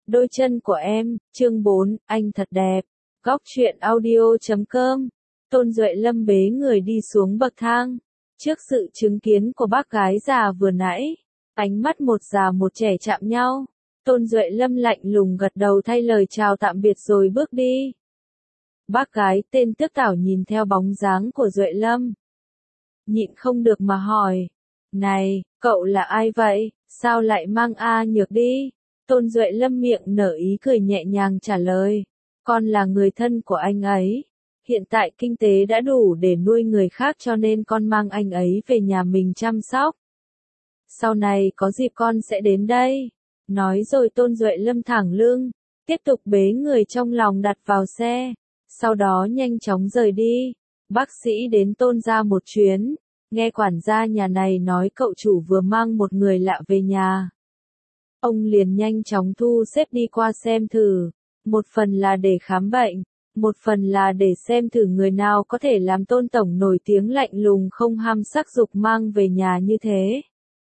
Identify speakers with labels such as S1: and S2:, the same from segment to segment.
S1: Đôi chân của em, chương 4, anh thật đẹp. Góc truyện audio.com. Tôn Duệ Lâm bế người đi xuống bậc thang. Trước sự chứng kiến của bác gái già vừa nãy, ánh mắt một già một trẻ chạm nhau. Tôn Duệ Lâm lạnh lùng gật đầu thay lời chào tạm biệt rồi bước đi. Bác gái tên Tước Tảo nhìn theo bóng dáng của Duệ Lâm, nhịn không được mà hỏi. Này, cậu là ai vậy, sao lại mang A Nhược đi? Tôn Duệ Lâm miệng nở ý cười nhẹ nhàng trả lời. Con là người thân của anh ấy. Hiện tại kinh tế đã đủ để nuôi người khác cho nên con mang anh ấy về nhà mình chăm sóc. Sau này có dịp con sẽ đến đây. Nói rồi Tôn Duệ Lâm thẳng lưng, tiếp tục bế người trong lòng đặt vào xe. Sau đó nhanh chóng rời đi. Bác sĩ đến Tôn gia một chuyến. Nghe quản gia nhà này nói cậu chủ vừa mang một người lạ về nhà. Ông liền nhanh chóng thu xếp đi qua xem thử. Một phần là để khám bệnh, một phần là để xem thử người nào có thể làm Tôn tổng nổi tiếng lạnh lùng không ham sắc dục mang về nhà như thế.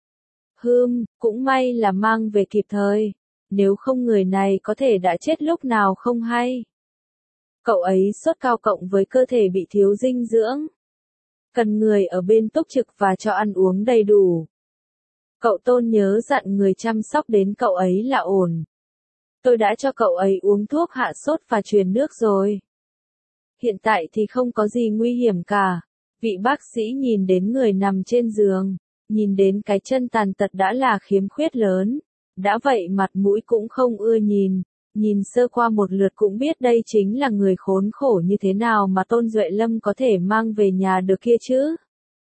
S1: Cũng may là mang về kịp thời. Nếu không người này có thể đã chết lúc nào không hay. Cậu ấy sốt cao cộng với cơ thể bị thiếu dinh dưỡng. Cần người ở bên túc trực và cho ăn uống đầy đủ. Cậu Tôn nhớ dặn người chăm sóc đến cậu ấy là ổn. Tôi đã cho cậu ấy uống thuốc hạ sốt và truyền nước rồi. Hiện tại thì không có gì nguy hiểm cả. Vị bác sĩ nhìn đến người nằm trên giường, nhìn đến cái chân tàn tật đã là khiếm khuyết lớn. Đã vậy mặt mũi cũng không ưa nhìn sơ qua một lượt cũng biết đây chính là người khốn khổ như thế nào mà Tôn Duệ Lâm có thể mang về nhà được kia chứ.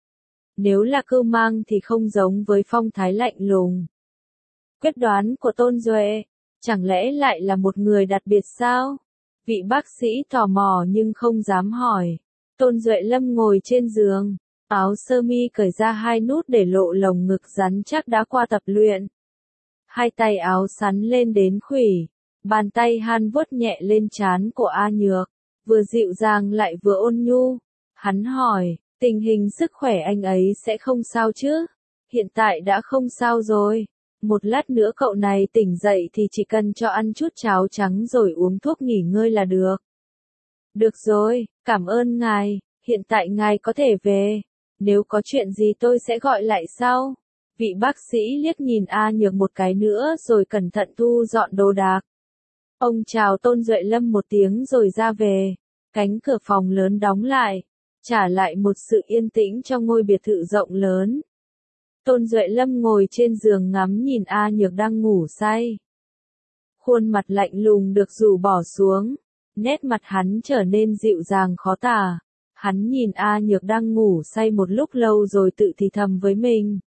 S1: Nếu là cưu mang thì không giống với phong thái lạnh lùng. Quyết đoán của Tôn Duệ, chẳng lẽ lại là một người đặc biệt sao? Vị bác sĩ tò mò nhưng không dám hỏi. Tôn Duệ Lâm ngồi trên giường, áo sơ mi cởi ra hai nút để lộ lồng ngực rắn chắc đã qua tập luyện. Hai tay áo sắn lên đến khuỷu, bàn tay han vuốt nhẹ lên trán của A Nhược, vừa dịu dàng lại vừa ôn nhu. Hắn hỏi, tình hình sức khỏe anh ấy sẽ không sao chứ? Hiện tại đã không sao rồi. Một lát nữa cậu này tỉnh dậy thì chỉ cần cho ăn chút cháo trắng rồi uống thuốc nghỉ ngơi là được. Được rồi, cảm ơn ngài, hiện tại ngài có thể về. Nếu có chuyện gì tôi sẽ gọi lại sau. Vị bác sĩ liếc nhìn A Nhược một cái nữa rồi cẩn thận thu dọn đồ đạc. Ông chào Tôn Duệ Lâm một tiếng rồi ra về. Cánh cửa phòng lớn đóng lại, trả lại một sự yên tĩnh trong ngôi biệt thự rộng lớn. Tôn Duệ Lâm ngồi trên giường ngắm nhìn A Nhược đang ngủ say. Khuôn mặt lạnh lùng được rũ bỏ xuống, nét mặt hắn trở nên dịu dàng khó tả. Hắn nhìn A Nhược đang ngủ say một lúc lâu rồi tự thì thầm với mình.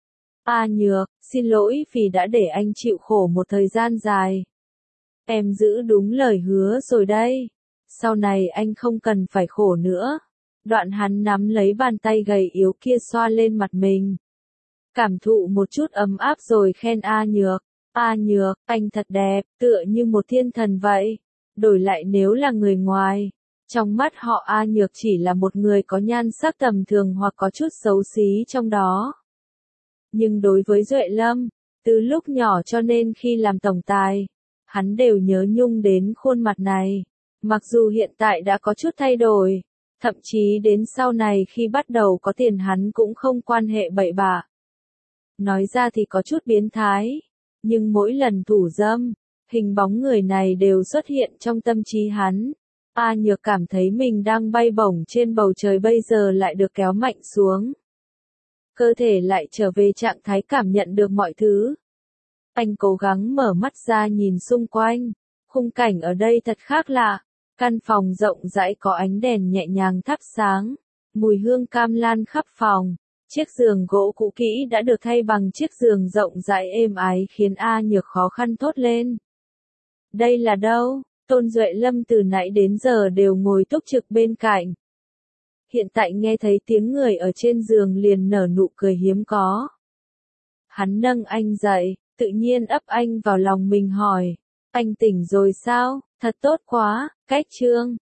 S1: A Nhược, xin lỗi vì đã để anh chịu khổ một thời gian dài. Em giữ đúng lời hứa rồi đây. Sau này anh không cần phải khổ nữa. Đoạn hắn nắm lấy bàn tay gầy yếu kia xoa lên mặt mình. Cảm thụ một chút ấm áp rồi khen A Nhược. A Nhược, anh thật đẹp, tựa như một thiên thần vậy. Đổi lại nếu là người ngoài, trong mắt họ A Nhược chỉ là một người có nhan sắc tầm thường hoặc có chút xấu xí trong đó. Nhưng đối với Duệ Lâm, từ lúc nhỏ cho nên khi làm tổng tài, hắn đều nhớ nhung đến khuôn mặt này. Mặc dù hiện tại đã có chút thay đổi, thậm chí đến sau này khi bắt đầu có tiền hắn cũng không quan hệ bậy bạ. Nói ra thì có chút biến thái, nhưng mỗi lần thủ dâm, hình bóng người này đều xuất hiện trong tâm trí hắn. A Nhược cảm thấy mình đang bay bổng trên bầu trời bây giờ lại được kéo mạnh xuống. Cơ thể lại trở về trạng thái cảm nhận được mọi thứ. Anh cố gắng mở mắt ra nhìn xung quanh. Khung cảnh ở đây thật khác lạ. Căn phòng rộng rãi có ánh đèn nhẹ nhàng thắp sáng. Mùi hương cam lan khắp phòng. Chiếc giường gỗ cũ kỹ đã được thay bằng chiếc giường rộng rãi êm ái khiến A Nhược khó khăn thốt lên. Đây là đâu? Tôn Duệ Lâm từ nãy đến giờ đều ngồi túc trực bên cạnh. Hiện tại nghe thấy tiếng người ở trên giường liền nở nụ cười hiếm có. Hắn nâng anh dậy, tự nhiên ấp anh vào lòng mình hỏi. Anh tỉnh rồi sao? Thật tốt quá, cách chương.